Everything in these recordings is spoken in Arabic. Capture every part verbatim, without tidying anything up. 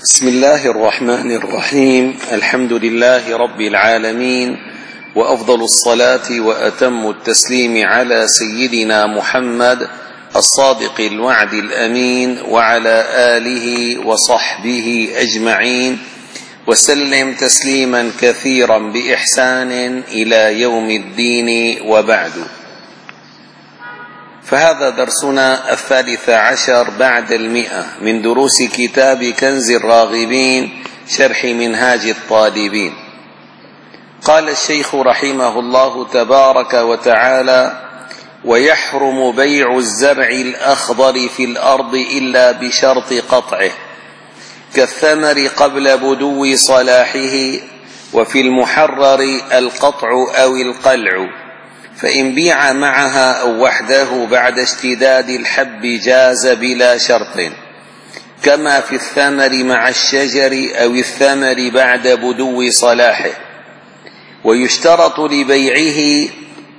بسم الله الرحمن الرحيم. الحمد لله رب العالمين، وأفضل الصلاة وأتم التسليم على سيدنا محمد الصادق الوعد الأمين، وعلى آله وصحبه أجمعين، وسلم تسليما كثيرا بإحسان إلى يوم الدين، وبعد. فهذا درسنا الثالث عشر بعد المئة من دروس كتاب كنز الراغبين شرح منهاج الطالبين. قال الشيخ رحمه الله تبارك وتعالى: ويحرم بيع الزرع الأخضر في الأرض إلا بشرط قطعه، كالثمر قبل بدو صلاحه، وفي المحرر القطع أو القلع، فإن بيع معها أو وحده بعد اشتداد الحب جاز بلا شرط، كما في الثمر مع الشجر أو الثمر بعد بدو صلاحه. ويشترط لبيعه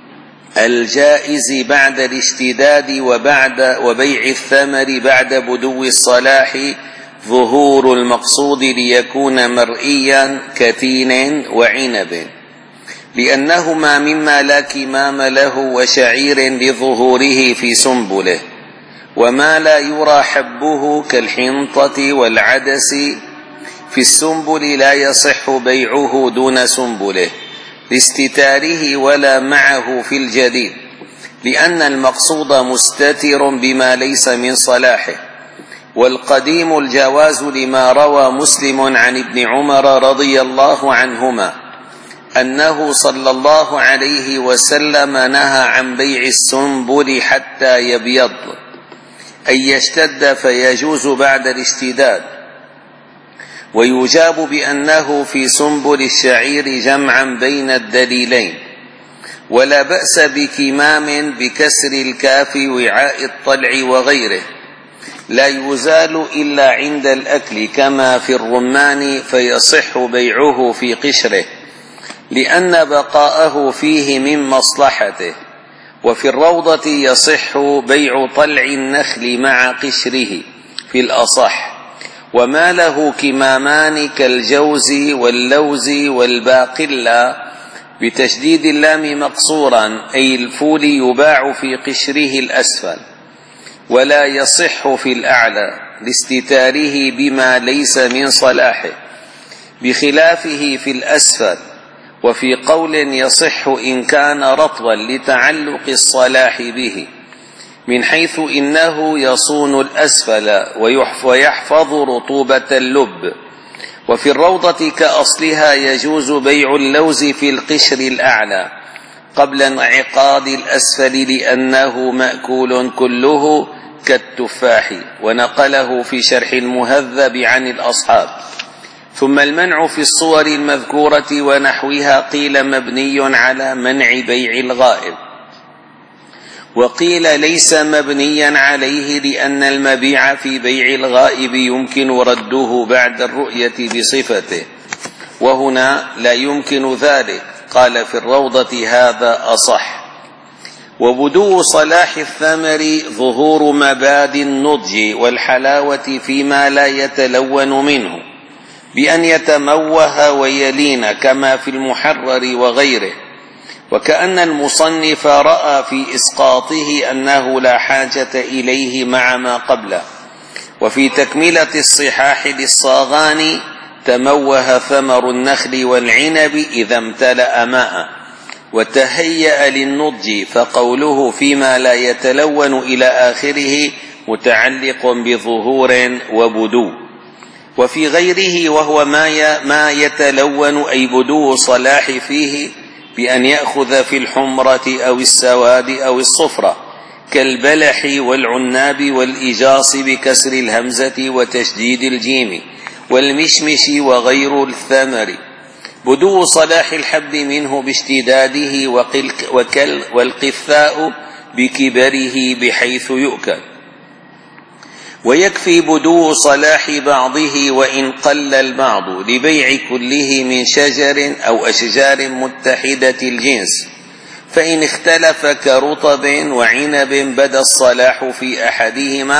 الجائز بعد الاشتداد وبعد وبيع الثمر بعد بدو الصلاح ظهور المقصود ليكون مرئيا كتين وعنب، لأنهما مما لا كمام له وشعير لظهوره في سنبله، وما لا يرى حبه كالحنطة والعدس في السنبل لا يصح بيعه دون سنبله لاستتاره، ولا معه في الجديد، لأن المقصود مستتر بما ليس من صلاحه. والقديم الجواز لما روى مسلم عن ابن عمر رضي الله عنهما أنه صلى الله عليه وسلم نهى عن بيع السنبل حتى يبيض، أي يشتد فيجوز بعد الاشتداد. ويجاب بأنه في سنبل الشعير جمعا بين الدليلين، ولا بأس بكمام بكسر الكاف وعاء الطلع وغيره، لا يزال إلا عند الأكل كما في الرمان، فيصح بيعه في قشره لأن بقاءه فيه من مصلحته. وفي الروضة يصح بيع طلع النخل مع قشره في الأصح، وما له كمامان كالجوز واللوز والباقلة بتشديد اللام مقصورا، أي الفول يباع في قشره الأسفل، ولا يصح في الأعلى لاستتاره بما ليس من صلاحه، بخلافه في الأسفل. وفي قول يصح إن كان رطبا لتعلق الصلاح به، من حيث إنه يصون الأسفل ويحفظ رطوبة اللب. وفي الروضة كأصلها يجوز بيع اللوز في القشر الأعلى قبل انعقاد الأسفل، لأنه مأكول كله كالتفاح، ونقله في شرح المهذب عن الأصحاب. ثم المنع في الصور المذكورة ونحوها قيل مبني على منع بيع الغائب، وقيل ليس مبنيا عليه، لأن المبيع في بيع الغائب يمكن رده بعد الرؤية بصفته، وهنا لا يمكن ذلك. قال في الروضة هذا أصح. وبدو صلاح الثمر ظهور مباد النضج والحلاوة فيما لا يتلون منه بأن يتموه ويلين، كما في المحرر وغيره. وكأن المصنف رأى في إسقاطه أنه لا حاجة إليه مع ما قبله. وفي تكملة الصحاح للصاغاني تموه ثمر النخل والعنب إذا امتلأ ماء وتهيأ للنضج، فقوله فيما لا يتلون إلى آخره متعلق بظهور وبدو. وفي غيره وهو ما يتلون أي بدو صلاح فيه، بأن يأخذ في الحمرة أو السواد أو الصفرة، كالبلح والعناب والإجاص بكسر الهمزة وتشديد الجيم، والمشمش وغير الثمر. بدو صلاح الحب منه باشتداده، والقثاء بكبره بحيث يؤكل. ويكفي بدو صلاح بعضه وإن قل البعض لبيع كله من شجر أو أشجار متحدة الجنس، فإن اختلف كرطب وعنب بدا الصلاح في أحدهما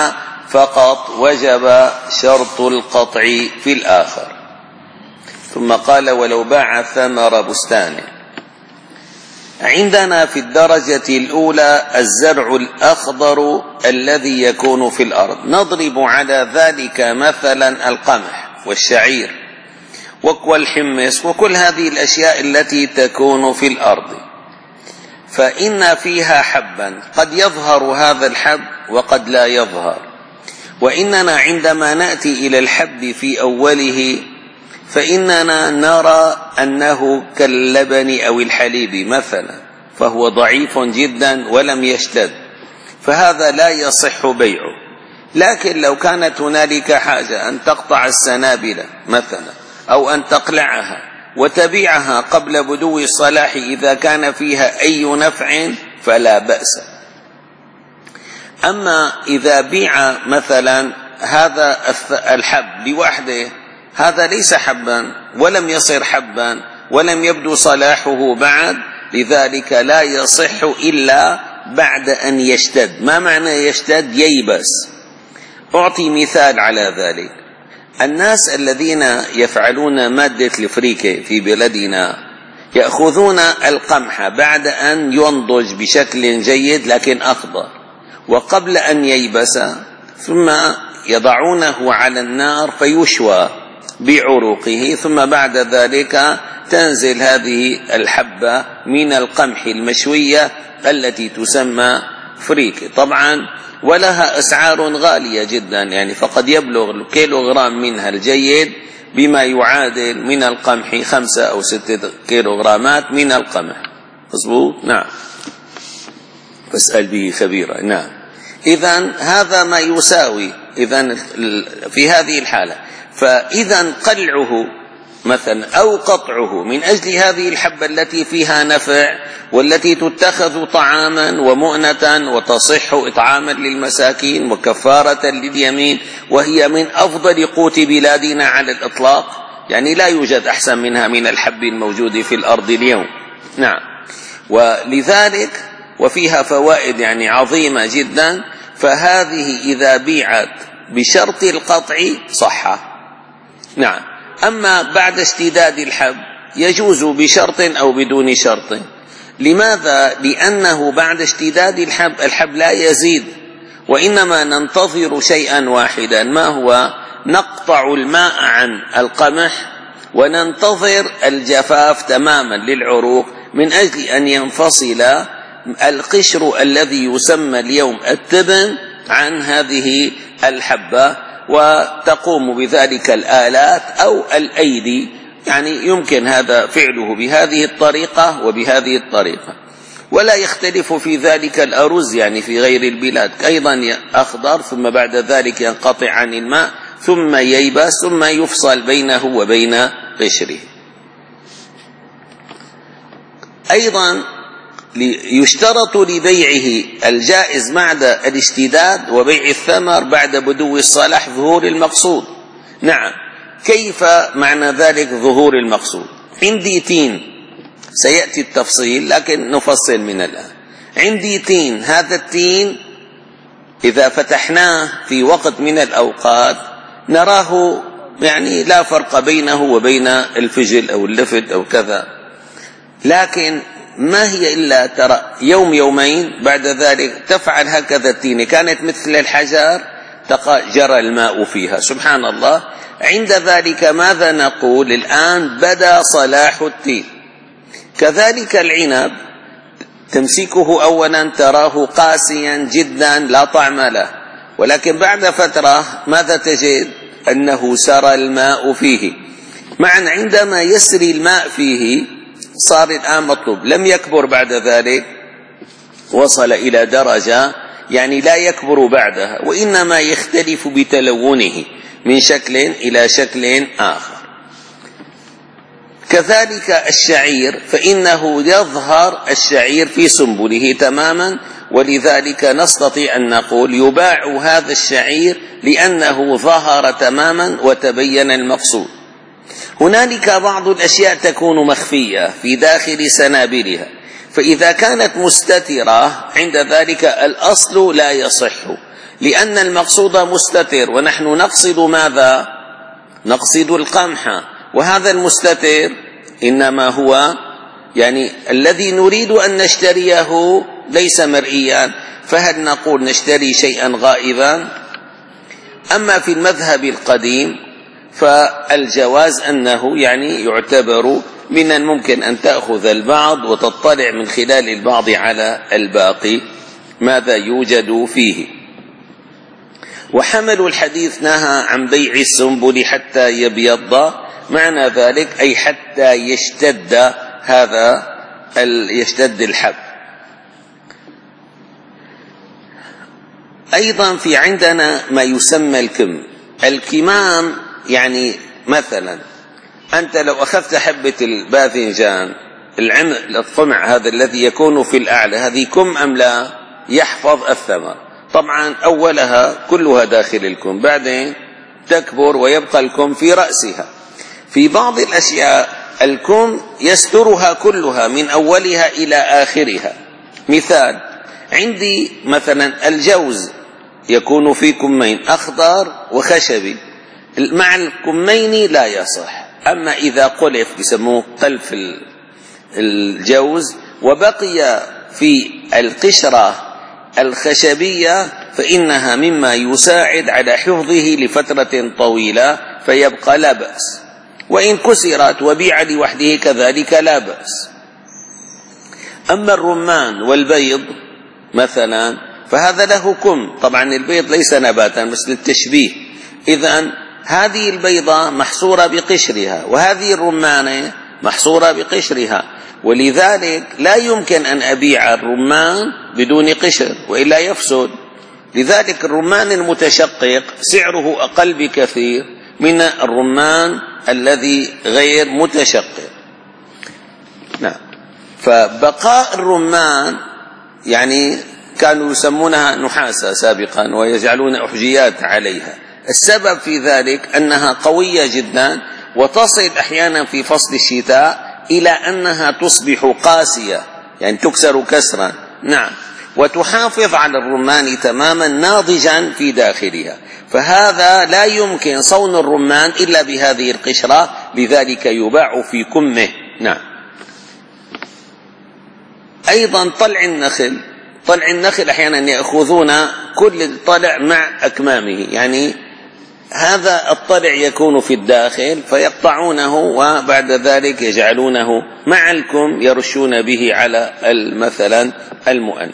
فقط وجب شرط القطع في الآخر. ثم قال: ولو باع ثمر بستانه. عندنا في الدرجة الأولى الزرع الأخضر الذي يكون في الأرض، نضرب على ذلك مثلا القمح والشعير والحمص وكل هذه الأشياء التي تكون في الأرض، فإن فيها حبا قد يظهر هذا الحب وقد لا يظهر. وإننا عندما نأتي إلى الحب في أوله فإننا نرى أنه كاللبن أو الحليب مثلا، فهو ضعيف جدا ولم يشتد، فهذا لا يصح بيعه. لكن لو كانت هنالك حاجة أن تقطع السنابل مثلا أو أن تقلعها وتبيعها قبل بدو الصلاح إذا كان فيها أي نفع فلا بأس. أما إذا بيع مثلا هذا الحب لوحده، هذا ليس حبا ولم يصير حبا ولم يبدو صلاحه بعد، لذلك لا يصح إلا بعد أن يشتد. ما معنى يشتد؟ ييبس. أعطي مثال على ذلك. الناس الذين يفعلون مادة الفريكة في بلدنا يأخذون القمح بعد أن ينضج بشكل جيد لكن أخضر، وقبل أن ييبس ثم يضعونه على النار فيشوى بعروقه، ثم بعد ذلك تنزل هذه الحبة من القمح المشوية التي تسمى فريكة. طبعا ولها أسعار غالية جدا، يعني فقد يبلغ الكيلوغرام منها الجيد بما يعادل من القمح خمسة أو ستة كيلوغرامات من القمح. مظبوط؟ نعم، فاسأل به خبيرا. نعم، إذن هذا ما يساوي. إذن في هذه الحالة فإذا قلعه مثلا أو قطعه من أجل هذه الحبة التي فيها نفع والتي تتخذ طعاما ومؤنة وتصح إطعاما للمساكين وكفارة لليمين، وهي من أفضل قوت بلادنا على الإطلاق، يعني لا يوجد أحسن منها من الحب الموجود في الأرض اليوم. نعم، ولذلك وفيها فوائد يعني عظيمة جدا، فهذه إذا بيعت بشرط القطع صحة. نعم، أما بعد اشتداد الحب يجوز بشرط أو بدون شرط. لماذا؟ لأنه بعد اشتداد الحب الحب لا يزيد، وإنما ننتظر شيئا واحدا، ما هو؟ نقطع الماء عن القمح وننتظر الجفاف تماما للعروق من أجل أن ينفصل القشر الذي يسمى اليوم التبن عن هذه الحبة، وتقوم بذلك الآلات أو الأيدي. يعني يمكن هذا فعله بهذه الطريقة وبهذه الطريقة، ولا يختلف في ذلك الأرز يعني في غير البلاد أيضا أخضر، ثم بعد ذلك ينقطع عن الماء ثم ييبس ثم يفصل بينه وبين قشره. أيضا يشترط لبيعه الجائز بعد الاشتداد وبيع الثمر بعد بدو الصلاح ظهور المقصود. نعم، كيف معنى ذلك ظهور المقصود؟ عندي تين، سيأتي التفصيل لكن نفصل من الآن. عندي تين، هذا التين إذا فتحناه في وقت من الأوقات نراه يعني لا فرق بينه وبين الفجل أو اللفت أو كذا، لكن ما هي إلا ترى يوم يومين بعد ذلك تفعل هكذا التين، كانت مثل الحجر جرى الماء فيها. سبحان الله. عند ذلك ماذا نقول؟ الآن بدا صلاح التين. كذلك العنب تمسكه أولا تراه قاسيا جدا لا طعم له، ولكن بعد فترة ماذا تجد؟ أنه سرى الماء فيه. معا عندما يسري الماء فيه صار الآن مطلوب، لم يكبر بعد ذلك، وصل إلى درجة يعني لا يكبر بعدها، وإنما يختلف بتلونه من شكل إلى شكل آخر. كذلك الشعير، فإنه يظهر الشعير في سنبله تماما، ولذلك نستطيع أن نقول يباع هذا الشعير لأنه ظهر تماما وتبين المقصود. هنالك بعض الأشياء تكون مخفية في داخل سنابلها، فإذا كانت مستترة عند ذلك الأصل لا يصح، لأن المقصود مستتر، ونحن نقصد ماذا؟ نقصد القمح، وهذا المستتر إنما هو يعني الذي نريد أن نشتريه ليس مرئيا، فهل نقول نشتري شيئا غائبا؟ أما في المذهب القديم فالجواز أنه يعني يعتبر من الممكن أن تأخذ البعض وتطلع من خلال البعض على الباقي ماذا يوجد فيه. وحمل الحديث نهى عن بيع السنبل حتى يبيض، معنى ذلك أي حتى يشتد هذا يشتد الحب. أيضا في عندنا ما يسمى الكم. الكمام يعني مثلا أنت لو أخذت حبة الباذنجان الطمع هذا الذي يكون في الأعلى، هذه كم أم لا؟ يحفظ الثمر. طبعا أولها كلها داخل الكم، بعدين تكبر ويبقى الكم في رأسها. في بعض الأشياء الكم يسترها كلها من أولها إلى آخرها. مثال عندي مثلا الجوز يكون في كمين أخضر وخشبي، مع الكمين لا يصح. أما إذا قلف بيسموه قلف الجوز وبقي في القشرة الخشبية فإنها مما يساعد على حفظه لفترة طويلة فيبقى لا بأس، وإن كسرت وبيع لوحده كذلك لا بأس. أما الرمان والبيض مثلا فهذا له كم، طبعا البيض ليس نباتا مثل التشبيه، إذن هذه البيضة محصورة بقشرها وهذه الرمانة محصورة بقشرها، ولذلك لا يمكن أن أبيع الرمان بدون قشر وإلا يفسد. لذلك الرمان المتشقق سعره أقل بكثير من الرمان الذي غير متشقق. نعم. فبقاء الرمان يعني كانوا يسمونها نحاسة سابقا ويجعلون أحجيات عليها. السبب في ذلك أنها قوية جدا وتصل أحيانا في فصل الشتاء إلى أنها تصبح قاسية، يعني تكسر كسرا. نعم. وتحافظ على الرمان تماما ناضجا في داخلها، فهذا لا يمكن صون الرمان إلا بهذه القشرة، لذلك يباع في كمه. نعم. أيضا طلع النخل، طلع النخل أحيانا يأخذون كل الطلع مع أكمامه، يعني هذا الطلع يكون في الداخل فيقطعونه وبعد ذلك يجعلونه مع الكم يرشون به على مثلا المؤنث.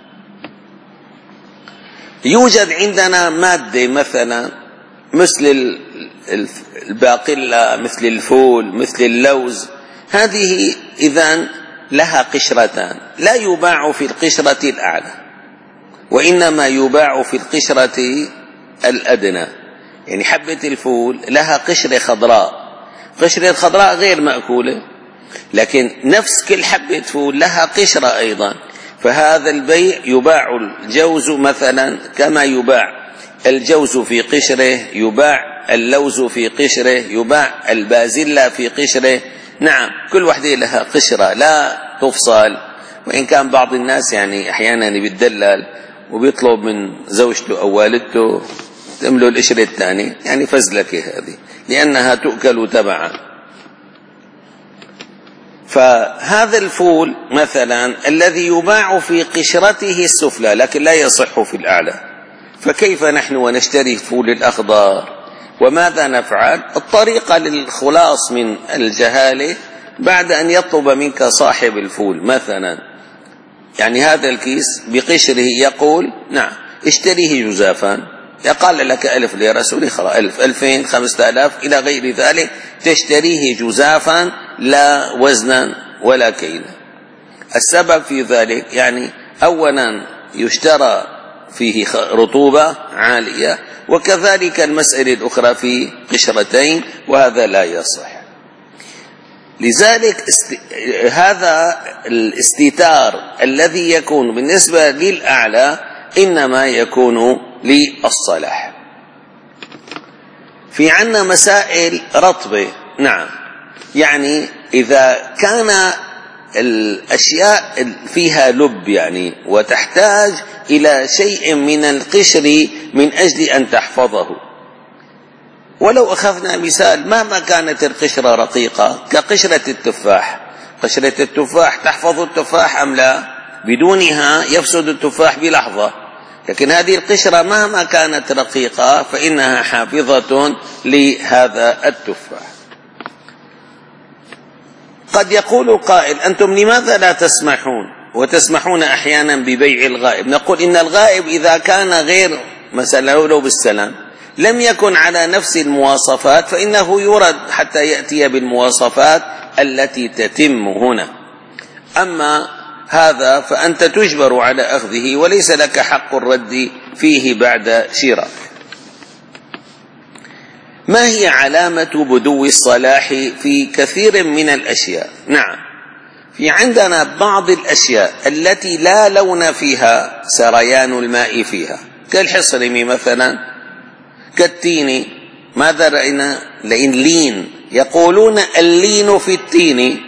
يوجد عندنا مادة مثلا مثل الباقلة مثل الفول مثل اللوز، هذه إذن لها قشرتان، لا يباع في القشرة الأعلى وإنما يباع في القشرة الأدنى. يعني حبة الفول لها قشرة خضراء، قشرة خضراء غير مأكولة، لكن نفس كل حبة فول لها قشرة أيضا، فهذا البيع يباع الجوز مثلا كما يباع الجوز في قشره، يباع اللوز في قشره، يباع البازلة في قشره. نعم، كل وحدة لها قشرة لا تفصل. وإن كان بعض الناس يعني أحيانا بيتدلل وبيطلب من زوجته أو والدته تملوا القشرة الثاني، يعني فزلكة هذه لأنها تؤكل تبعا. فهذا الفول مثلا الذي يباع في قشرته السفلى لكن لا يصح في الأعلى، فكيف نحن ونشتري الفول الأخضر؟ وماذا نفعل؟ الطريقة للخلاص من الجهالة بعد أن يطلب منك صاحب الفول مثلا يعني هذا الكيس بقشره يقول نعم اشتريه جزافا، يقال لك ألف ليرة سوري خلاص ألف ألفين خمسة آلاف إلى غير ذلك، تشتريه جزافا لا وزنا ولا كيلا. السبب في ذلك يعني أولا يشترى فيه رطوبة عالية، وكذلك المسألة الأخرى في قشرتين، وهذا لا يصح. لذلك است... هذا الاستتار الذي يكون بالنسبة للأعلى إنما يكون للصلاح. في عنا مسائل رطبة. نعم، يعني إذا كان الأشياء فيها لب يعني، وتحتاج إلى شيء من القشر من أجل أن تحفظه. ولو أخذنا مثال، مهما كانت القشرة رقيقة كقشرة التفاح، قشرة التفاح تحفظ التفاح أم لا؟ بدونها يفسد التفاح بلحظة، لكن هذه القشرة مهما كانت رقيقة فإنها حافظة لهذا التفاح. قد يقول قائل: أنتم لماذا لا تسمحون وتسمحون أحيانا ببيع الغائب؟ نقول: إن الغائب إذا كان غير مثلا لو بالسلام لم يكن على نفس المواصفات فإنه يرد حتى يأتي بالمواصفات التي تتم هنا. أما هذا فأنت تجبر على أخذه وليس لك حق الرد فيه بعد شراء. ما هي علامة بدو الصلاح في كثير من الأشياء؟ نعم، في عندنا بعض الأشياء التي لا لون فيها سريان الماء فيها، كالحصرم مثلا، كالتين. ماذا رأينا؟ لئن لين، يقولون اللين في التين،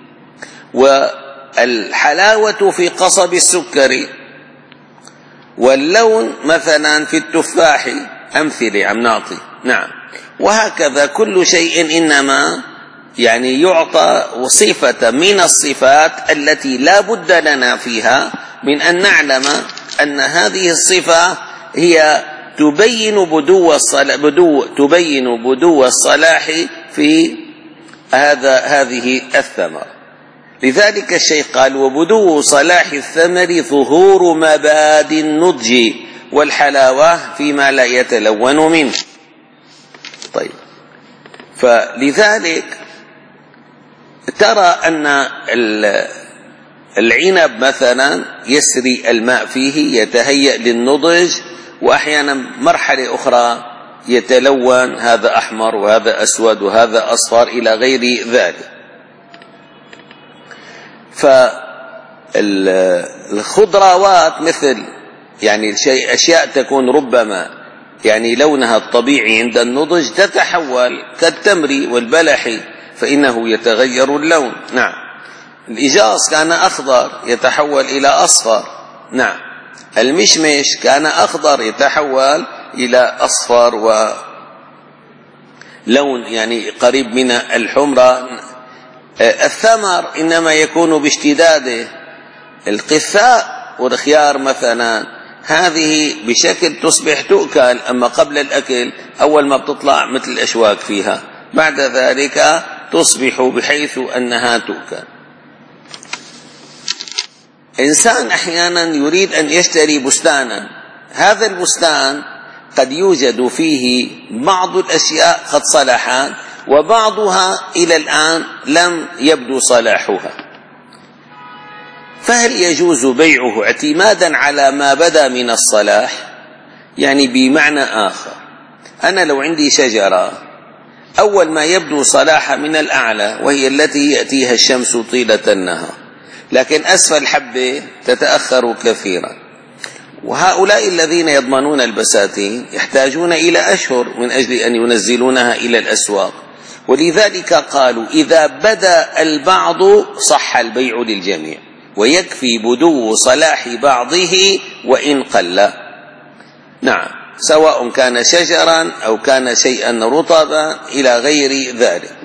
والحلاوة في قصب السكر، واللون مثلا في التفاح. أمثلة عم نعطي. نعم، وهكذا كل شيء إنما يعني يعطى صفة من الصفات التي لا بد لنا فيها من أن نعلم أن هذه الصفة هي تبين بدو الصلاح، بدو تبين بدو الصلاح في هذا هذه الثمر. لذلك الشيخ قال: وبدو صلاح الثمر ظهور مبادئ النضج والحلاوة فيما لا يتلون منه. طيب، فلذلك ترى أن العنب مثلا يسري الماء فيه، يتهيأ للنضج، وأحيانا مرحلة أخرى يتلون، هذا أحمر وهذا أسود وهذا أصفر إلى غير ذلك. فالخضروات مثل يعني شيء أشياء تكون ربما يعني لونها الطبيعي عند النضج تتحول، كالتمر والبلح فإنه يتغير اللون. نعم، الإجاص كان أخضر يتحول إلى أصفر. نعم، المشمش كان أخضر يتحول إلى أصفر ولون يعني قريب من الحمرة. الثمر إنما يكون باشتداده. القثاء والخيار مثلا هذه بشكل تصبح تؤكل، أما قبل الأكل أول ما بتطلع مثل الأشواك فيها، بعد ذلك تصبح بحيث أنها تؤكل. إنسان أحيانا يريد أن يشتري بستانا، هذا البستان قد يوجد فيه بعض الأشياء قد صلحت وبعضها إلى الآن لم يبدو صلاحها، فهل يجوز بيعه اعتمادا على ما بدا من الصلاح؟ يعني بمعنى آخر، أنا لو عندي شجرة أول ما يبدو صلاحها من الأعلى وهي التي يأتيها الشمس طيلة النهار، لكن أسفل حبة تتأخر كثيرا، وهؤلاء الذين يضمنون البساتين يحتاجون إلى أشهر من أجل أن ينزلونها إلى الأسواق، ولذلك قالوا إذا بدا البعض صح البيع للجميع، ويكفي بدو صلاح بعضه وإن قل. نعم، سواء كان شجرا أو كان شيئا رطبا إلى غير ذلك.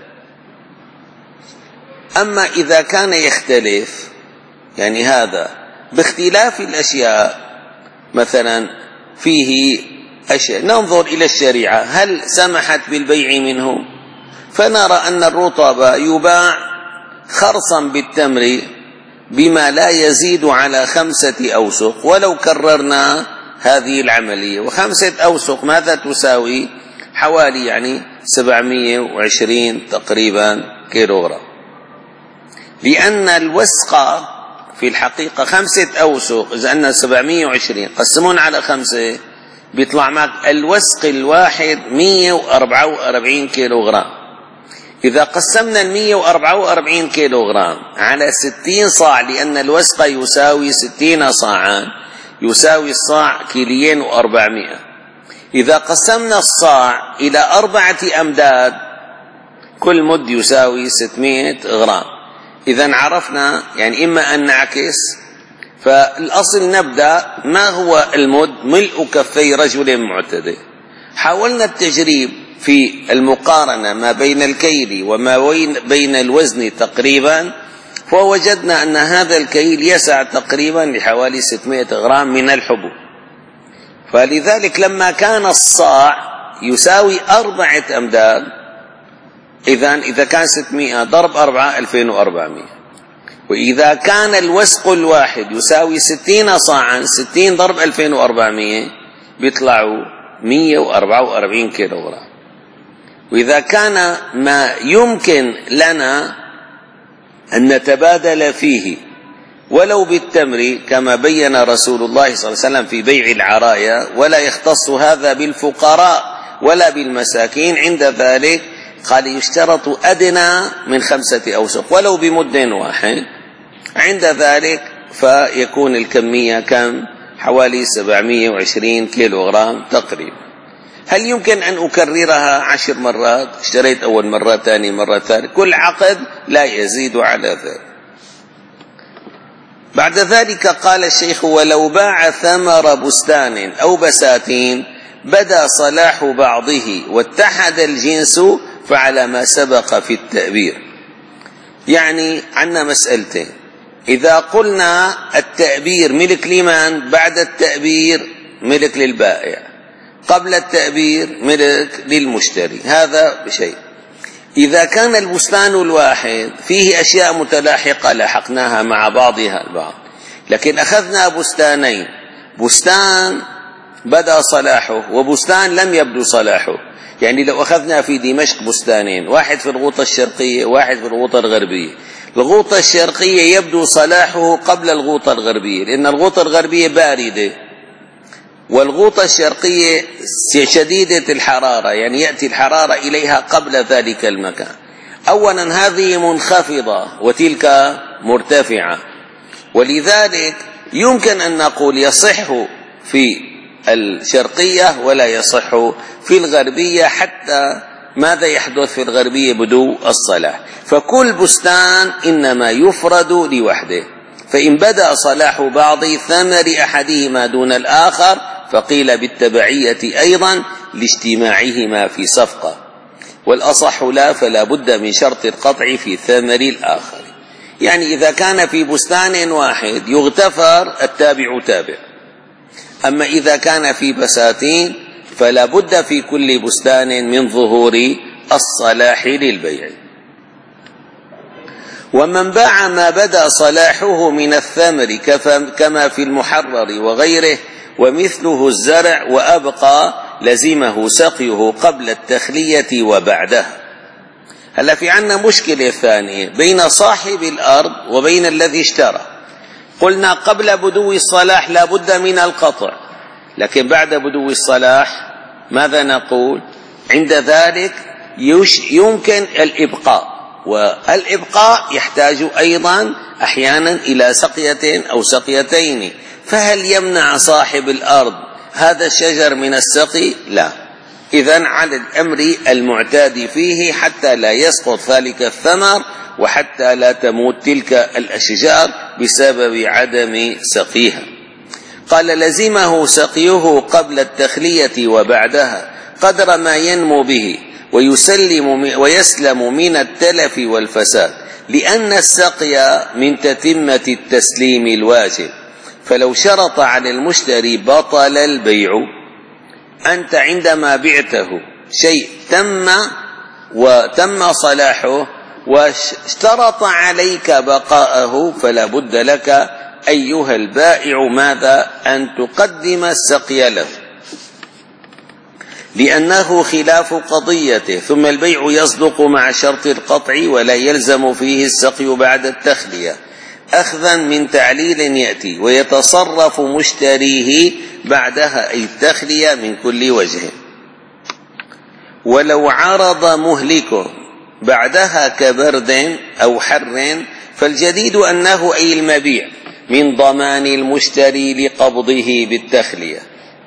أما إذا كان يختلف، يعني هذا باختلاف الأشياء، مثلا فيه أشياء ننظر إلى الشريعة هل سمحت بالبيع منه، فنرى أن الرطب يباع خرصا بالتمر بما لا يزيد على خمسة أوسق، ولو كررنا هذه العملية، وخمسة أوسق ماذا تساوي؟ حوالي يعني سبعمائة وعشرين تقريبا كيلوغرام، لأن الوسق في الحقيقة خمسة أوسق، إذا أن سبعمائة وعشرين قسمون على خمسة بيطلع معك الوسق الواحد مئة وأربعة وأربعين كيلوغرام. إذا قسمنا المئة وأربعة وأربعين كيلوغرام على ستين صاع، لأن الوسق يساوي ستين صاعا، يساوي الصاع كيلين وأربعمائة. إذا قسمنا الصاع إلى أربعة أمداد كل مد يساوي ستمائة غرام. إذن عرفنا يعني إما أن نعكس، فالأصل نبدأ ما هو المد؟ ملء كفي رجل معتدل. حاولنا التجريب في المقارنة ما بين الكيل وما بين الوزن تقريبا، فوجدنا أن هذا الكيل يسع تقريبا لحوالي ستمائة غرام من الحبوب. فلذلك لما كان الصاع يساوي أربعة أمداد، إذن إذا كان ستمائة ضرب أربعة ألفين وأربعمائة، وإذا كان الوسق الواحد يساوي ستين صاعا، ستين ضرب ألفين وأربعمائة بيطلعوا مئة وأربعة وأربعين كيلوغرام. وإذا كان ما يمكن لنا أن نتبادل فيه ولو بالتمر كما بين رسول الله صلى الله عليه وسلم في بيع العرايا، ولا يختص هذا بالفقراء ولا بالمساكين، عند ذلك قال يشترط أدنى من خمسة أوسق ولو بمد واحد، عند ذلك فيكون الكمية كم؟ حوالي سبعمائة وعشرين كيلوغرام تقريبا. هل يمكن أن أكررها عشر مرات؟ اشتريت أول مرة، ثاني مرة، ثالث، كل عقد لا يزيد على ذلك. بعد ذلك قال الشيخ: ولو باع ثمر بستان أو بساتين بدا صلاح بعضه واتحد الجنس فعلى ما سبق في التأبير. يعني عندنا مسألتين: إذا قلنا التأبير ملك لمن؟ بعد التأبير ملك للبائع، قبل التأبير ملك للمشتري، هذا بشيء. إذا كان البستان الواحد فيه أشياء متلاحقة لحقناها مع بعضها البعض، لكن أخذنا بستانين، بستان بدأ صلاحه وبستان لم يبدو صلاحه. يعني لو أخذنا في دمشق بستانين، واحد في الغوطة الشرقية واحد في الغوطة الغربية، الغوطة الشرقية يبدو صلاحه قبل الغوطة الغربية، لأن الغوطة الغربية باردة والغوطة الشرقية شديدة الحرارة، يعني يأتي الحرارة إليها قبل ذلك المكان. أولا هذه منخفضة وتلك مرتفعة، ولذلك يمكن أن نقول يصح في الشرقية ولا يصح في الغربية، حتى ماذا يحدث في الغربية؟ بدو الصلاح. فكل بستان إنما يفرد لوحده، فإن بدأ صلاح بعض ثمر أحدهما دون الآخر فقيل بالتبعية أيضا لاجتماعهما في صفقة، والأصح لا، فلا بد من شرط القطع في ثمر الآخر. يعني إذا كان في بستان واحد يغتفر التابع تابع، أما إذا كان في بساتين فلا بد في كل بستان من ظهور الصلاح للبيع. ومن باع ما بدا صلاحه من الثمر كما في المحرر وغيره ومثله الزرع وأبقى لزمه سقيه قبل التخلية وبعدها. هلا في عنا مشكلة ثانية بين صاحب الأرض وبين الذي اشترى. قلنا قبل بدو الصلاح لا بد من القطع، لكن بعد بدو الصلاح ماذا نقول؟ عند ذلك يمكن الإبقاء، والإبقاء يحتاج أيضا أحيانا إلى سقية أو سقيتين، فهل يمنع صاحب الأرض هذا الشجر من السقي؟ لا. إذن على الأمر المعتاد فيه حتى لا يسقط ذلك الثمر وحتى لا تموت تلك الأشجار بسبب عدم سقيها. قال لزمه سقيه قبل التخلية وبعدها قدر ما ينمو به ويسلم ويسلم من التلف والفساد، لأن السقي من تتمة التسليم الواجب. فلو شرط على المشتري بطل البيع. أنت عندما بعته شيء تم وتم صلاحه واشترط عليك بقاءه، فلا بد لك أيها البائع ماذا؟ أن تقدم السقي له، لأنه خلاف قضيته. ثم البيع يصدق مع شرط القطع ولا يلزم فيه السقي بعد التخلية، أخذا من تعليل يأتي ويتصرف مشتريه بعدها أي التخلية من كل وجه. ولو عرض مهلك بعدها كبرد أو حر فالجديد أنه أي المبيع من ضمان المشتري لقبضه بالتخلية.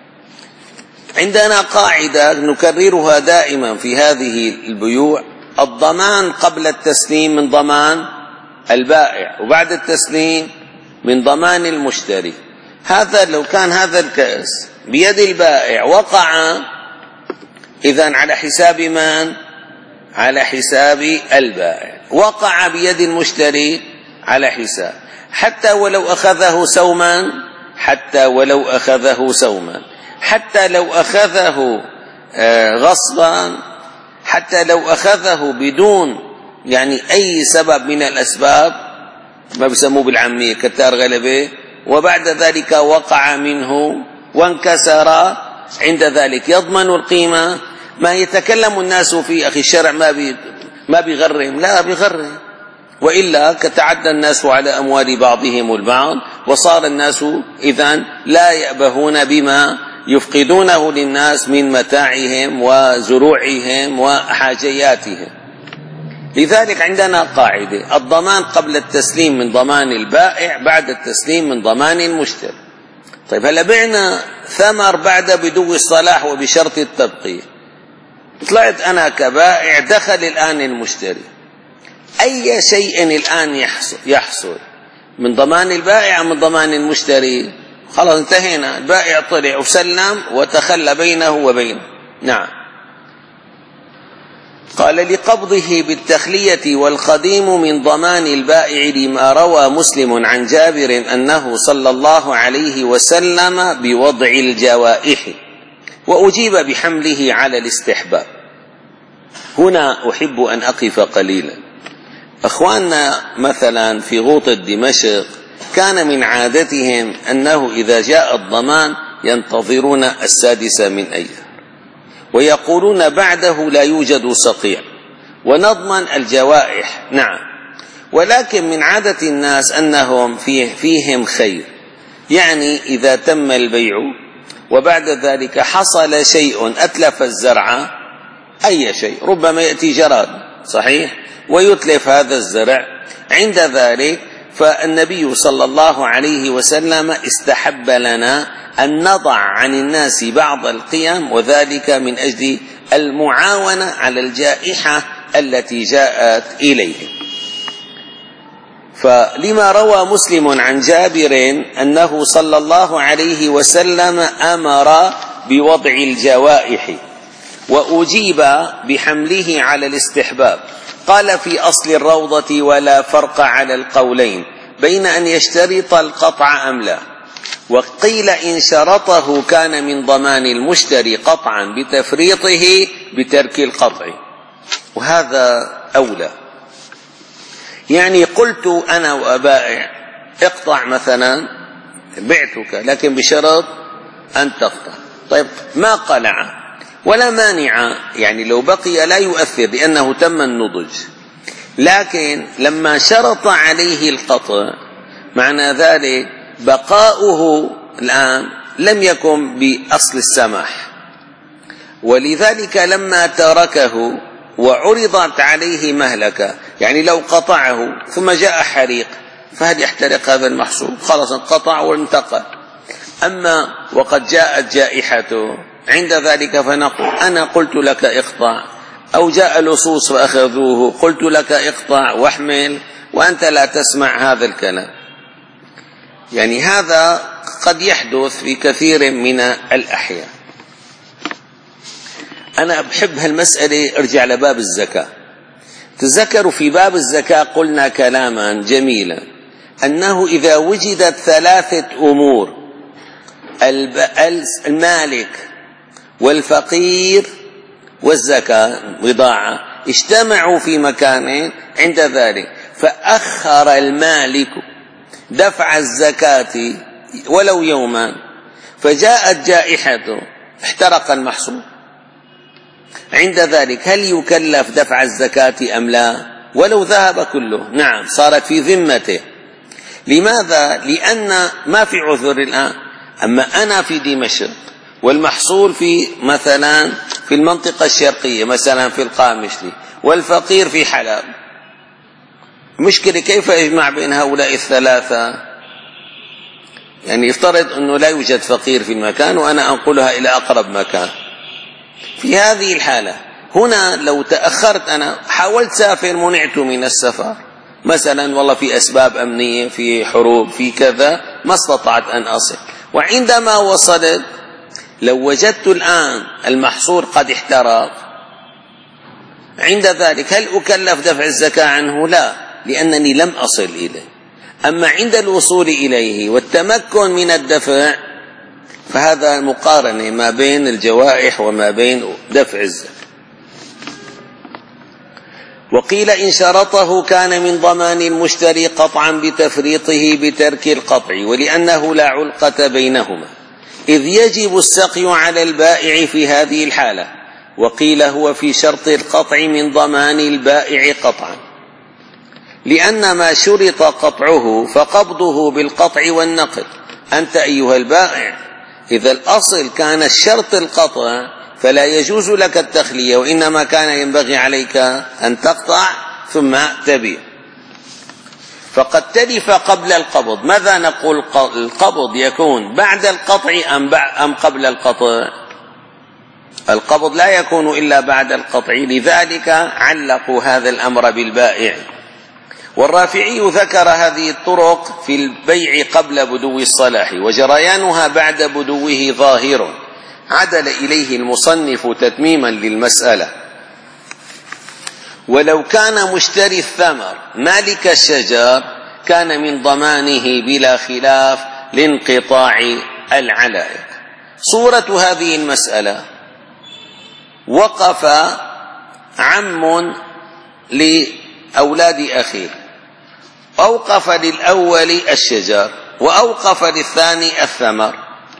عندنا قاعدة نكررها دائما في هذه البيوع: الضمان قبل التسليم من ضمان البائع وبعد التسليم من ضمان المشتري. هذا لو كان هذا الكأس بيد البائع وقع إذن على حساب من؟ على حساب البائع. وقع بيد المشتري على حساب، حتى ولو أخذه سوما، حتى ولو أخذه سوما، حتى لو أخذه غصبا، حتى لو أخذه بدون يعني أي سبب من الأسباب، ما بيسموه بالعامية كتار غلبة، وبعد ذلك وقع منه وانكسر، عند ذلك يضمن القيمة. ما يتكلم الناس في أخي الشرع ما بي ما بيغرم، لا بيغرم، وإلا كتعدى الناس على أموال بعضهم البعض، وصار الناس إذن لا يأبهون بما يفقدونه للناس من متاعهم وزروعهم وحاجياتهم. لذلك عندنا قاعدة: الضمان قبل التسليم من ضمان البائع، بعد التسليم من ضمان المشتري. طيب هلا بعنا ثمر بعد بدو الصلاح وبشرط التبقية، طلعت أنا كبائع، دخل الآن المشتري، أي شيء الآن يحصل, يحصل من ضمان البائع من ضمان المشتري؟ خلاص انتهينا، البائع طلع وسلم وتخلى بينه وبينه. نعم. قال: لقبضه بالتخلية والخديم من ضمان البائع، لما روى مسلم عن جابر أنه صلى الله عليه وسلم بوضع الجوائح، وأجيب بحمله على الاستحباب. هنا أحب أن أقف قليلا. أخواننا مثلا في غوطة دمشق كان من عادتهم أنه إذا جاء الضمان ينتظرون السادسة من أيار، ويقولون بعده لا يوجد صقيع ونضمن الجوائح. نعم، ولكن من عادة الناس أنهم فيه فيهم خير، يعني إذا تم البيع وبعد ذلك حصل شيء أتلف الزرع، أي شيء، ربما يأتي جراد صحيح ويتلف هذا الزرع، عند ذلك فالنبي صلى الله عليه وسلم استحب لنا أن نضع عن الناس بعض القيم، وذلك من أجل المعاونة على الجائحة التي جاءت إليه. فلما روى مسلم عن جابر أنه صلى الله عليه وسلم أمر بوضع الجوائح، وأجيب بحمله على الاستحباب. قال في أصل الروضة: ولا فرق على القولين بين أن يشترط القطع أم لا، وقيل إن شرطه كان من ضمان المشتري قطعا بتفريطه بترك القطع، وهذا أولى. يعني قلت أنا وأبائع: اقطع مثلا، بعتك لكن بشرط أن تقطع. طيب ما قلع ولا مانع، يعني لو بقي لا يؤثر لأنه تم النضج، لكن لما شرط عليه القطع معنى ذلك بقاؤه الآن لم يكن بأصل السماح، ولذلك لما تركه وعرضت عليه مهلكة، يعني لو قطعه ثم جاء حريق فهل يحترق هذا المحصول؟ خلاص انقطع وانتقل. أما وقد جاءت جائحته عند ذلك فنقول: أنا قلت لك اقطع، أو جاء لصوص فأخذوه قلت لك اقطع واحمل وأنت لا تسمع هذا الكلام. يعني هذا قد يحدث في كثير من الأحيان. أنا بحب هالمسألة. ارجع لباب الزكاة. تذكروا في باب الزكاة قلنا كلاما جميلا، أنه إذا وجدت ثلاثة أمور: المالك والفقير والزكاة بضاعة اجتمعوا في مكان، عند ذلك فأخر المالك دفع الزكاة ولو يوما، فجاءت جائحة احترق المحصول، عند ذلك هل يكلف دفع الزكاة أم لا؟ ولو ذهب كله، نعم، صارت في ذمته. لماذا؟ لأن ما في عذر الآن. أما أنا في دمشق والمحصول في مثلا في المنطقة الشرقية، مثلا في القامشلي، والفقير في حلب، مشكلة كيف أجمع بين هؤلاء الثلاثة؟ يعني يفترض أنه لا يوجد فقير في المكان وأنا أنقلها إلى أقرب مكان. في هذه الحالة هنا لو تأخرت، أنا حاولت سافر منعت من السفر، مثلا والله في أسباب أمنية، في حروب، في كذا، ما استطعت أن أصل. وعندما وصلت لو وجدت الآن المحصول قد احترق، عند ذلك هل أكلف دفع الزكاة عنه؟ لا، لأنني لم أصل إليه. أما عند الوصول إليه والتمكن من الدفع فهذا مقارنة ما بين الجوائح وما بين دفع الزكاة. وقيل إن شرطه كان من ضمان المشتري قطعا بتفريطه بترك القطع، ولأنه لا علقة بينهما، إذ يجب السقي على البائع في هذه الحالة. وقيل هو في شرط القطع من ضمان البائع قطعا، لأن ما شرط قطعه فقبضه بالقطع والنقل. أنت أيها البائع إذا الأصل كان الشرط القطع فلا يجوز لك التخلية، وإنما كان ينبغي عليك أن تقطع ثم تبيع. فقد تلف قبل القبض. ماذا نقول؟ القبض يكون بعد القطع أم قبل القطع؟ القبض لا يكون إلا بعد القطع، لذلك علقوا هذا الأمر بالبائع. والرافعي ذكر هذه الطرق في البيع قبل بدو الصلاح، وجريانها بعد بدوه ظاهر، عدل إليه المصنف تتميما للمسألة. ولو كان مشتري الثمر مالك الشجر كان من ضمانه بلا خلاف لانقطاع العلائق. صورة هذه المسألة: وقف عم لأولاد أخيه، أوقف للأول الشجر وأوقف للثاني الثمر.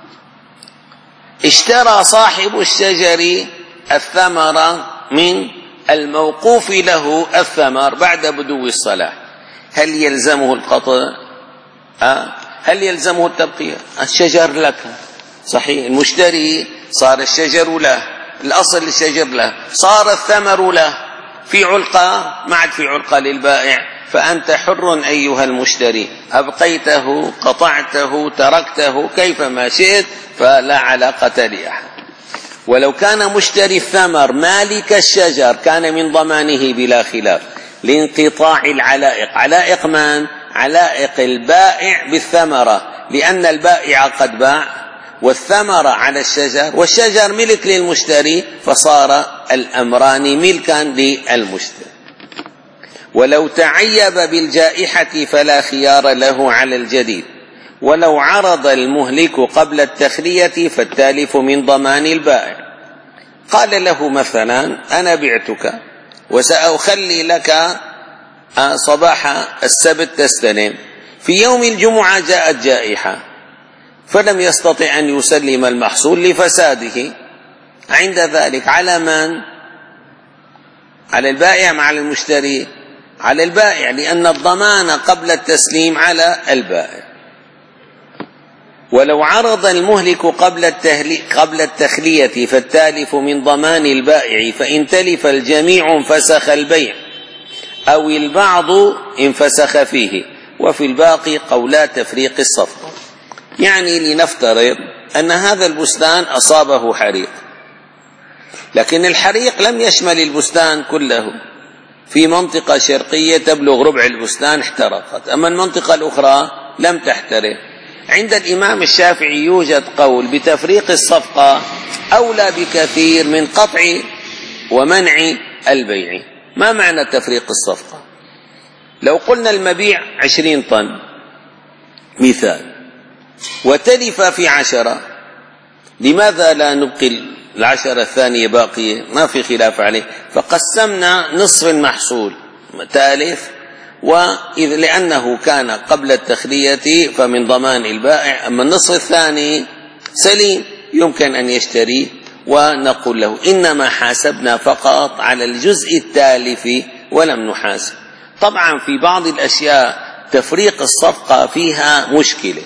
اشترى صاحب الشجر الثمر من الموقوف له الثمر بعد بدو الصلاح، هل يلزمه القطع؟ أه؟ هل يلزمه التبقية؟ الشجر لك صحيح، المشتري صار الشجر له، الأصل الشجر له، صار الثمر له، في علقة ما عاد في علقة للبائع، فأنت حر أيها المشتري، أبقيته قطعته تركته كيفما شئت، فلا علاقة لأحد. ولو كان مشتري الثمر مالك الشجر كان من ضمانه بلا خلاف لانقطاع العلائق. علائق من؟ علائق البائع بالثمرة، لأن البائع قد باع والثمرة على الشجر، والشجر ملك للمشتري، فصار الأمران ملكا للمشتري. ولو تعيب بالجائحة فلا خيار له على الجديد. ولو عرض المهلك قبل التخلية فالتالف من ضمان البائع. قال له مثلا: أنا بعتك وسأخلي لك صباح السبت تستلم، في يوم الجمعة جاءت جائحة فلم يستطع أن يسلم المحصول لفساده. عند ذلك على من؟ على البائع مع المشتري؟ على البائع، لأن الضمان قبل التسليم على البائع. ولو عرض المهلك قبل قبل التخلية فالتالف من ضمان البائع، فإن تلف الجميع انفسخ البيع أو البعض انفسخ فيه، وفي الباقي قولا تفريق الصفقة. يعني لنفترض أن هذا البستان أصابه حريق، لكن الحريق لم يشمل البستان كله، في منطقة شرقية تبلغ ربع البستان احترقت، أما المنطقة الأخرى لم تحترق. عند الإمام الشافعي يوجد قول بتفريق الصفقة أولى بكثير من قطع ومنع البيع. ما معنى تفريق الصفقة؟ لو قلنا المبيع عشرين طن مثال وتلف في عشرة، لماذا لا نبقي العشرة الثانية باقية؟ ما في خلاف عليه، فقسمنا نصف المحصول تالف، وإذ لأنه كان قبل التخلية فمن ضمان البائع، أما النصف الثاني سليم يمكن أن يشتريه، ونقول له إنما حاسبنا فقط على الجزء التالف ولم نحاسب. طبعا في بعض الأشياء تفريق الصفقة فيها مشكلة.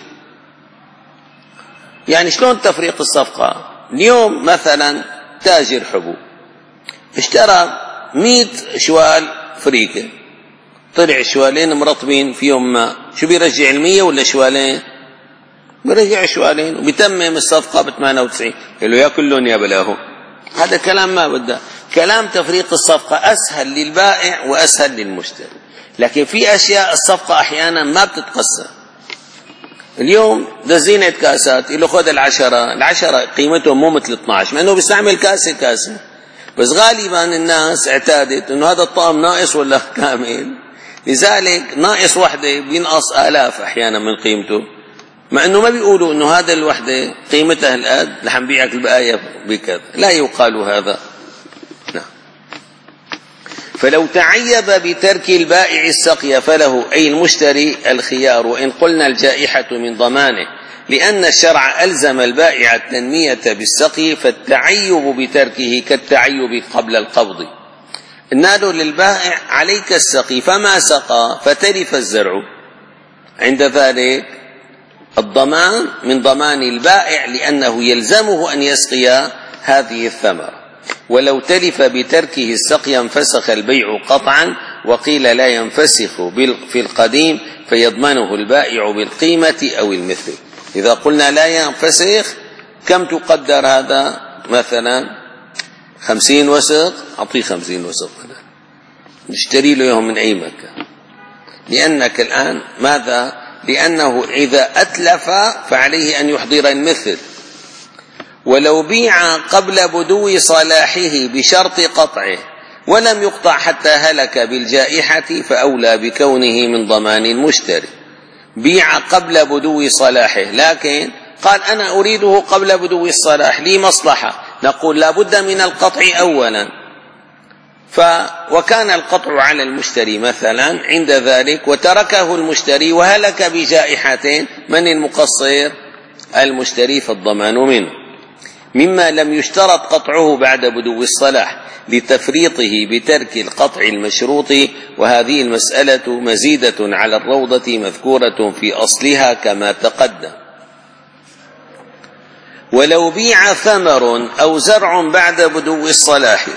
يعني شلون تفريق الصفقة؟ اليوم مثلا تاجر حبوب اشترى مئة شوال فريكة، طلع شوالين مرطبين في يوم ما، شو بيرجع المية ولا شوالين؟ بيرجع شوالين وبيتمم الصفقة بثمانية وتسعين. قال له يا كلهم يا بلاهم. هذا كلام ما بده. كلام تفريق الصفقة أسهل للبائع وأسهل للمشتري. لكن في أشياء الصفقة أحيانا ما بتتقسم. اليوم دزينة كاسات له خذ العشرة، العشرة قيمتهم مو مثل اثناشر، مع انه بيستعمل كاسة كاسة، بس غالبا الناس اعتادت انه هذا الطعم ناقص ولا كامل، لذلك ناقص وحدة بينقص آلاف احيانا من قيمته، مع انه ما بيقولوا انه هذا الوحدة قيمتها الآد رح نبيعك البقايا بكذا، لا يقال هذا. فلو تعيب بترك البائع السقي فله أي المشتري الخيار، وإن قلنا الجائحة من ضمانه، لأن الشرع ألزم البائع التنمية بالسقي، فالتعيب بتركه كالتعيب قبل القبض. قلنا للبائع عليك السقي فما سقى فتلف الزرع، عند ذلك الضمان من ضمان البائع لأنه يلزمه أن يسقي هذه الثمرة. ولو تلف بتركه السقي انفسخ البيع قطعا، وقيل لا ينفسخ في القديم فيضمنه البائع بالقيمة أو المثل. إذا قلنا لا ينفسخ، كم تقدر هذا؟ مثلا خمسين وسق، أعطيه خمسين وسق نشتري له يوم من أي مكان، لأنك الآن ماذا؟ لأنه إذا أتلف فعليه أن يحضر المثل. ولو بيع قبل بدو صلاحه بشرط قطعه ولم يقطع حتى هلك بالجائحة فأولى بكونه من ضمان المشتري. بيع قبل بدو صلاحه، لكن قال أنا أريده قبل بدو الصلاح لي مصلحة، نقول لا بد من القطع أولا، ف وكان القطع على المشتري مثلا عند ذلك وتركه المشتري وهلك بجائحة، من المقصر؟ المشتري، فالضمان منه. مما لم يشترط قطعه بعد بدو الصلاح لتفريطه بترك القطع المشروط، وهذه المسألة مزيدة على الروضة مذكورة في أصلها كما تقدم. ولو بيع ثمر أو زرع بعد بدو الصلاح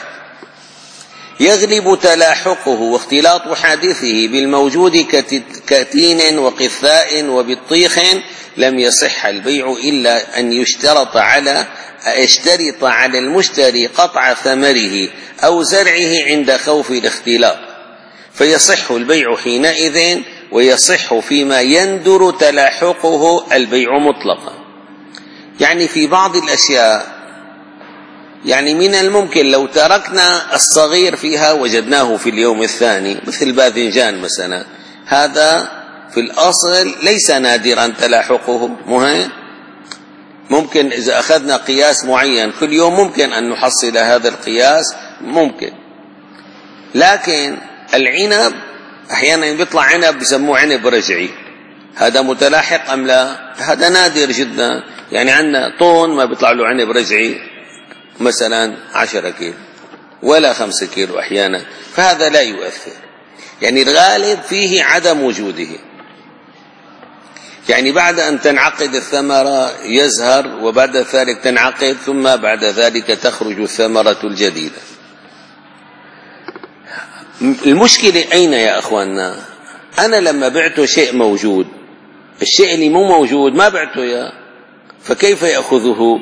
يغلب تلاحقه واختلاط حادثه بالموجود كتين وقثاء وبطيخ، لم يصح البيع إلا أن يشترط على يشترط على المشتري قطع ثمره أو زرعه عند خوف الاختلاط، فيصح البيع حينئذ، ويصح فيما يندر تلاحقه البيع مطلقا. يعني في بعض الأشياء يعني من الممكن لو تركنا الصغير فيها وجدناه في اليوم الثاني، مثل باذنجان مثلا، هذا في الأصل ليس نادرا تلاحقه، مهم ممكن إذا أخذنا قياس معين كل يوم ممكن أن نحصل هذا القياس ممكن. لكن العنب أحيانا بيطلع عنب بيسموه عنب رجعي، هذا متلاحق أم لا؟ هذا نادر جدا. يعني عندنا طون ما بيطلع له عنب رجعي مثلا عشرة كيلو ولا خمسة كيلو أحيانا، فهذا لا يؤثر. يعني الغالب فيه عدم وجوده، يعني بعد أن تنعقد الثمرة يزهر، وبعد ذلك تنعقد، ثم بعد ذلك تخرج الثمرة الجديدة. المشكلة أين يا أخواننا؟ أنا لما بعته شيء موجود، الشيء اللي مو موجود ما بعته يا، فكيف يأخذه؟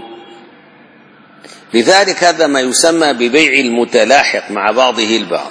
لذلك هذا ما يسمى ببيع المتلاحق مع بعضه البعض.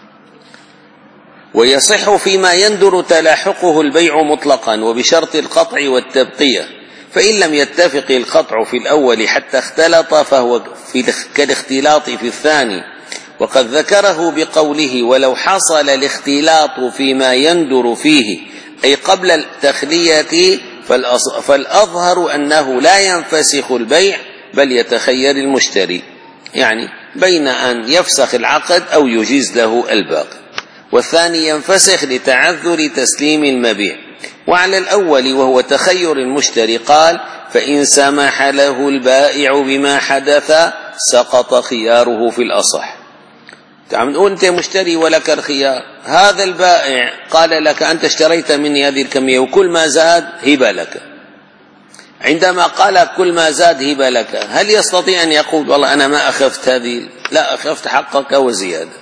ويصح فيما يندر تلاحقه البيع مطلقا وبشرط القطع والتبقية، فإن لم يتفق القطع في الأول حتى اختلط فهو كالاختلاط في الثاني، وقد ذكره بقوله ولو حصل الاختلاط فيما يندر فيه أي قبل التخلية، فالأظهر أنه لا ينفسخ البيع بل يتخير المشتري، يعني بين أن يفسخ العقد أو يجيز له الباقي، والثاني ينفسخ لتعذر تسليم المبيع. وعلى الأول وهو تخير المشتري قال فإن سمح له البائع بما حدث سقط خياره في الأصح. تعال نقول أنت مشتري ولك الخيار، هذا البائع قال لك أنت اشتريت مني هذه الكمية وكل ما زاد هبة لك، عندما قال كل ما زاد هبة لك، هل يستطيع أن يقول والله أنا ما أخذت هذه؟ لا، أخذت حقك وزيادة.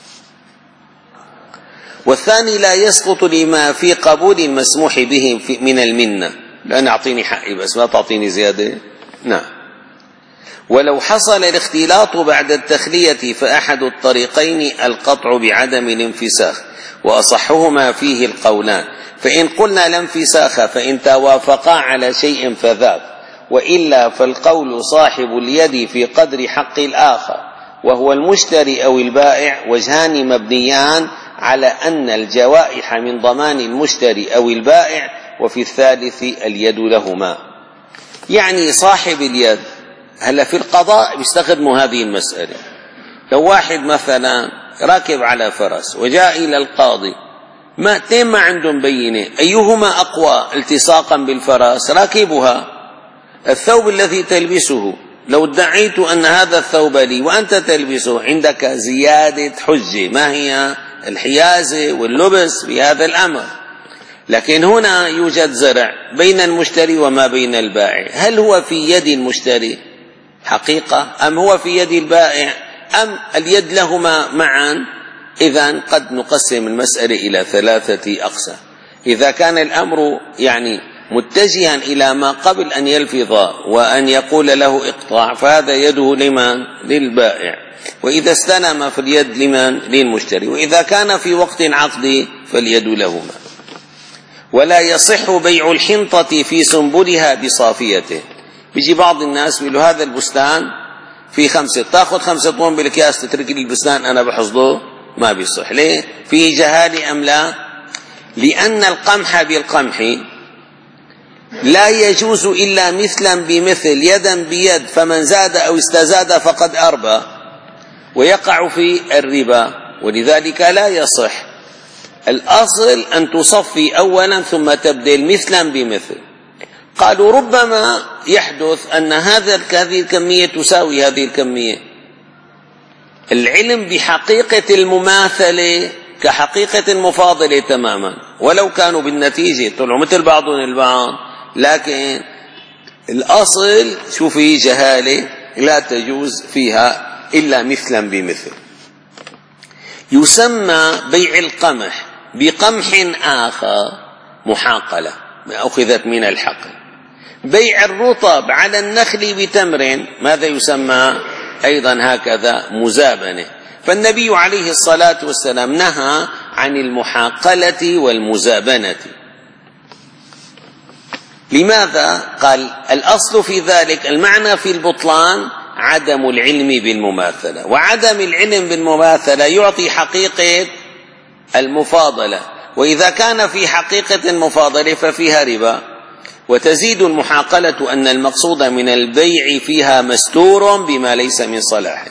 والثاني لا يسقط لما في قبول المسموح به من المنة، لأن أعطيني حقي بس ما تعطيني زيادة. نعم. ولو حصل الاختلاط بعد التخلية فأحد الطريقين القطع بعدم الانفساخ، وأصحهما فيه القولان. فإن قلنا لا انفساخ فإن توافقا على شيء فذاك، وإلا فالقول صاحب اليد في قدر حق الآخر وهو المشتري أو البائع وجهان مبنيان على أن الجوائح من ضمان المشتري أو البائع، وفي الثالث اليد لهما. يعني صاحب اليد هلا في القضاء بيستخدموا هذه المسألة. لو واحد مثلا راكب على فرس وجاء إلى القاضي، ما اثنين ما عندهم بينة، أيهما أقوى التصاقا بالفرس؟ راكبها. الثوب الذي تلبسه لو ادعيت أن هذا الثوب لي وأنت تلبسه، عندك زيادة حجة، ما هي الحيازة واللبس بهذا الأمر. لكن هنا يوجد زرع بين المشتري وما بين البائع، هل هو في يد المشتري حقيقة أم هو في يد البائع أم اليد لهما معا؟ إذن قد نقسم المسألة إلى ثلاثة أقسام. إذا كان الأمر يعني متجها إلى ما قبل أن يلفظ وأن يقول له اقطع، فهذا يده لمن؟ للبائع. وإذا استلم فاليد لمن؟ للمشتري. وإذا كان في وقت عقد فاليد لهما. ولا يصح بيع الحنطة في سنبلها بصافيته. بيجي بعض الناس بيقولوا هذا البستان في خمسة، تأخذ خمسة طن بالكاس تترك لي البستان أنا بحصده، ما بيصح. ليه؟ فيه جهالة أم لا؟ لأن القمح بالقمح لا يجوز إلا مثلا بمثل، يدا بيد، فمن زاد أو استزاد فقد أربى، ويقع في الربا، ولذلك لا يصح. الأصل أن تصفي أولا ثم تبدل مثلا بمثل. قالوا ربما يحدث أن هذه الكمية تساوي هذه الكمية. العلم بحقيقة المماثلة كحقيقة المفاضلة تماما، ولو كانوا بالنتيجة طلعوا مثل بعضهم البعض، لكن الأصل شو في جهالة لا تجوز فيها إلا مثلا بمثل. يسمى بيع القمح بقمح آخر محاقلة أخذت من الحقل. بيع الرطب على النخل بتمر ماذا يسمى؟ أيضا هكذا مزابنة. فالنبي عليه الصلاة والسلام نهى عن المحاقلة والمزابنة. لماذا؟ قال الأصل في ذلك، المعنى في البطلان عدم العلم بالمماثلة، وعدم العلم بالمماثلة يعطي حقيقة المفاضلة، وإذا كان في حقيقة المفاضلة ففيها ربا. وتزيد المحاقلة أن المقصود من البيع فيها مستور بما ليس من صلاح.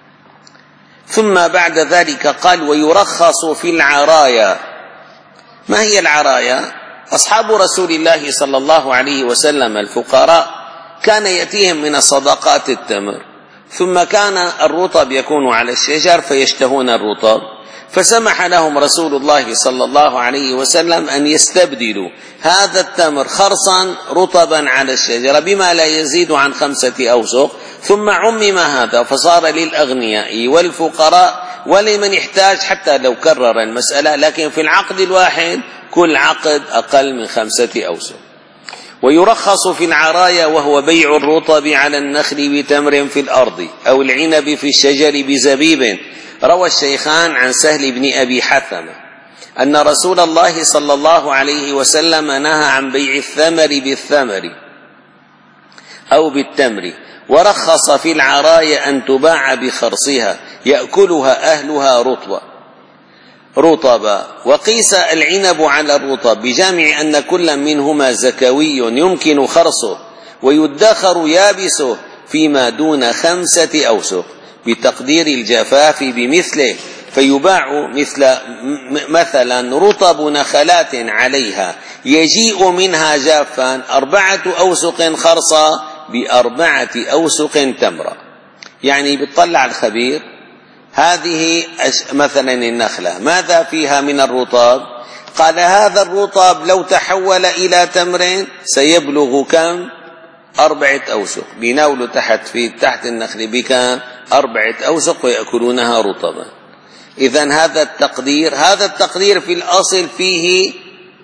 ثم بعد ذلك قال ويرخص في العرايا. ما هي العرايا؟ أصحاب رسول الله صلى الله عليه وسلم الفقراء كان يأتيهم من الصدقات التمر، ثم كان الرطب يكون على الشجر فيشتهون الرطب، فسمح لهم رسول الله صلى الله عليه وسلم أن يستبدلوا هذا التمر خرصا رطبا على الشجرة بما لا يزيد عن خمسة أوسق، ثم عمم هذا فصار للأغنياء والفقراء ولمن يحتاج حتى لو كرر المسألة، لكن في العقد الواحد كل عقد أقل من خمسة أوسق. ويرخص في العرايا وهو بيع الرطب على النخل بتمر في الأرض أو العنب في الشجر بزبيب. روى الشيخان عن سهل بن أبي حثمة أن رسول الله صلى الله عليه وسلم نهى عن بيع الثمر بالثمر أو بالتمر، ورخص في العرايا أن تباع بخرصها يأكلها أهلها رطبا رطبا. وقيس العنب على الرطب بجامع أن كل منهما زكوي يمكن خرصه ويدخر يابسه فيما دون خمسة أوسق بتقدير الجفاف بمثله، فيباع مثل مثلا رطب نخلات عليها يجيء منها جافا أربعة أوسق خرصا بأربعة أوسق تمرة. يعني بتطلع الخبير هذه مثلا النخلة ماذا فيها من الرطب؟ قال هذا الرطب لو تحول إلى تمر سيبلغ كم؟ أربعة أوسق. بيناولوا تحت في تحت النخل بكم؟ أربعة أوسق ويأكلونها رطبا. إذن هذا التقدير هذا التقدير في الأصل فيه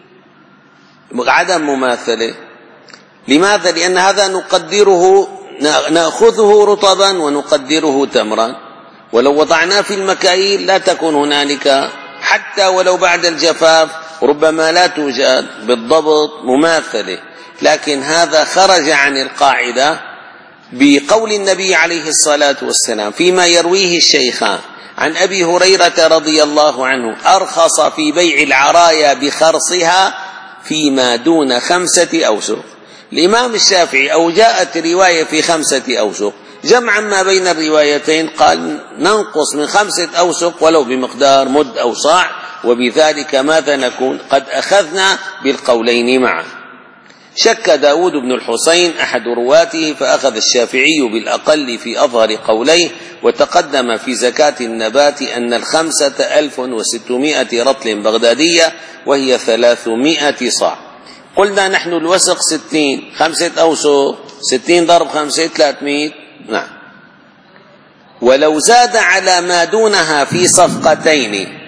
عدم مماثلة. لماذا؟ لأن هذا نقدره نأخذه رطبا ونقدره تمرا، ولو وضعناه في المكاييل لا تكون هنالك حد حتى ولو بعد الجفاف ربما لا توجد بالضبط مماثلة، لكن هذا خرج عن القاعدة بقول النبي عليه الصلاة والسلام فيما يرويه الشيخان عن أبي هريرة رضي الله عنه: أرخص في بيع العرايا بخرصها فيما دون خمسة أوسق. الإمام الشافعي أو جاءت رواية في خمسة أوسق، جمعا ما بين الروايتين قال ننقص من خمسة أوسق ولو بمقدار مد أو صاع، وبذلك ماذا نكون؟ قد أخذنا بالقولين معا. شك داود بن الحسين أحد رواته فأخذ الشافعي بالأقل في أظهر قوليه، وتقدم في زكاة النبات أن الخمسة ألف وستمائة رطل بغدادية وهي ثلاثمائة صاع. قلنا نحن الوسق ستين، خمسة أوسق ستين ضرب خمسة ثلاثمائة، نعم. ولو زاد على ما دونها في صفقتين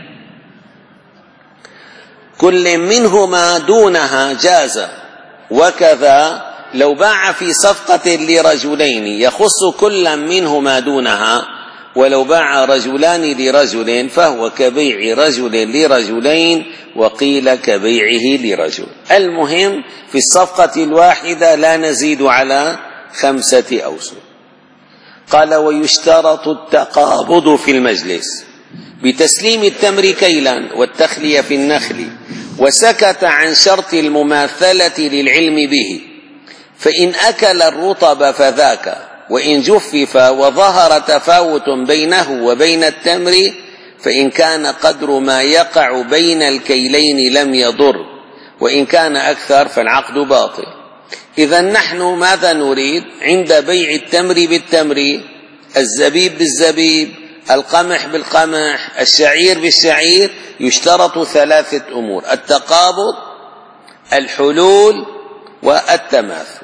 كل منهما دونها جاز، وكذا لو باع في صفقة لرجلين يخص كل منهما دونها، ولو باع رجلان لرجل فهو كبيع رجل لرجلين، وقيل كبيعه لرجل. المهم في الصفقة الواحدة لا نزيد على خمسة أوسق. قال: ويشترط التقابض في المجلس بتسليم التمر كيلا والتخلية في النخل، وسكت عن شرط المماثلة للعلم به، فإن أكل الرطب فذاك، وإن جفف وظهر تفاوت بينه وبين التمر فإن كان قدر ما يقع بين الكيلين لم يضر، وإن كان أكثر فالعقد باطل. إذا نحن ماذا نريد عند بيع التمر بالتمر، الزبيب بالزبيب، القمح بالقمح، الشعير بالشعير؟ يشترط ثلاثة أمور: التقابض، الحلول، والتماثل،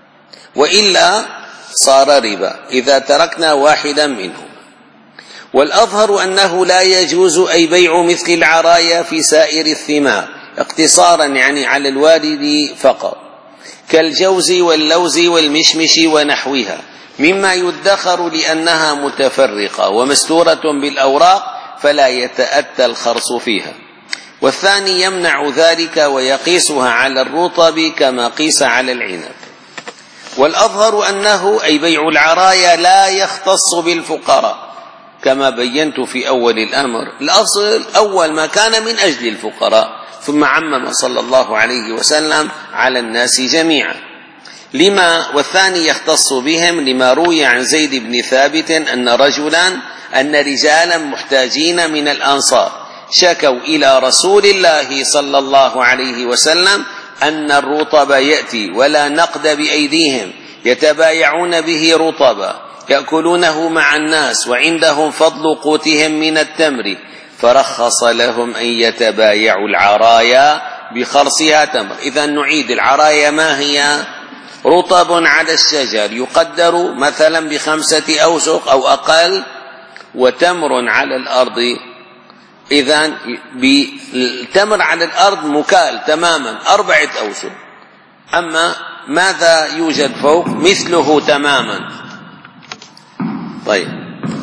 وإلا صار ربا إذا تركنا واحدا منهم. والأظهر أنه لا يجوز أي بيع مثل العرايا في سائر الثمار، اقتصارا يعني على الوارد فقط، كالجوز واللوز والمشمش ونحوها مما يدخر لأنها متفرقة ومستورة بالأوراق فلا يتأتى الخرص فيها. والثاني يمنع ذلك ويقيسها على الرطب كما قيس على العنب. والأظهر أنه أي بيع العرايا لا يختص بالفقراء كما بينت في أول الأمر. الأصل أول ما كان من أجل الفقراء، ثم عمم صلى الله عليه وسلم على الناس جميعا. لما والثاني يختص بهم لما روي عن زيد بن ثابت أن رجلا أن رجالا محتاجين من الأنصار شكوا إلى رسول الله صلى الله عليه وسلم أن الرطب يأتي ولا نقد بأيديهم، يتبايعون به رطبا يأكلونه مع الناس وعندهم فضل قوتهم من التمر، فرخص لهم أن يتبايعوا العرايا بخرصها تمر. إذا نعيد: العرايا ما هي؟ رطب على الشجر يقدر مثلا بخمسة أوسق أو أقل، وتمر على الأرض. إذن بالتمر على الأرض مكال تماما أربعة أوسق، أما ماذا يوجد فوق؟ مثله تماما. طيب،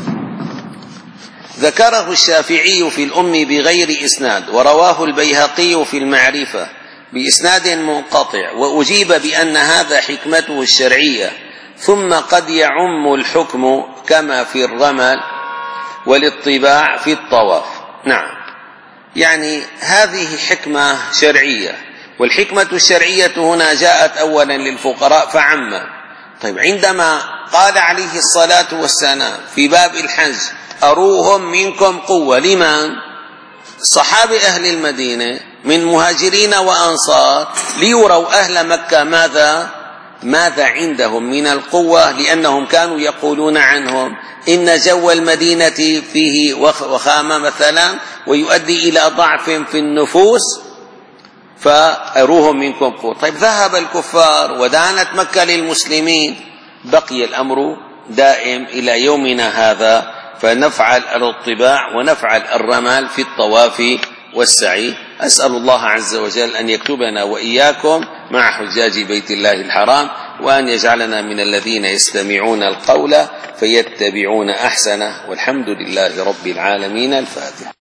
ذكره الشافعي في الأم بغير إسناد، ورواه البيهقي في المعرفة بإسناد منقطع، وأجيب بأن هذا حكمته الشرعية، ثم قد يعم الحكم كما في الرمل والاطباع في الطواف. نعم، يعني هذه حكمة شرعية، والحكمة الشرعية هنا جاءت أولا للفقراء فعم. طيب، عندما قال عليه الصلاة والسلام في باب الحج: أروهم منكم قوة، لمن؟ صحابة أهل المدينة من مهاجرين وأنصار، ليروا أهل مكة ماذا ماذا عندهم من القوة، لأنهم كانوا يقولون عنهم إن جو المدينة فيه وخامة مثلا ويؤدي إلى ضعف في النفوس، فأروهم منكم قوة. طيب، ذهب الكفار ودانت مكة للمسلمين، بقي الأمر دائم إلى يومنا هذا، فنفعل الاطباع ونفعل الرمال في الطواف والسعي. أسأل الله عز وجل أن يكتبنا وإياكم مع حجاج بيت الله الحرام، وأن يجعلنا من الذين يستمعون القول فيتبعون أحسنه، والحمد لله رب العالمين. الفاتحة.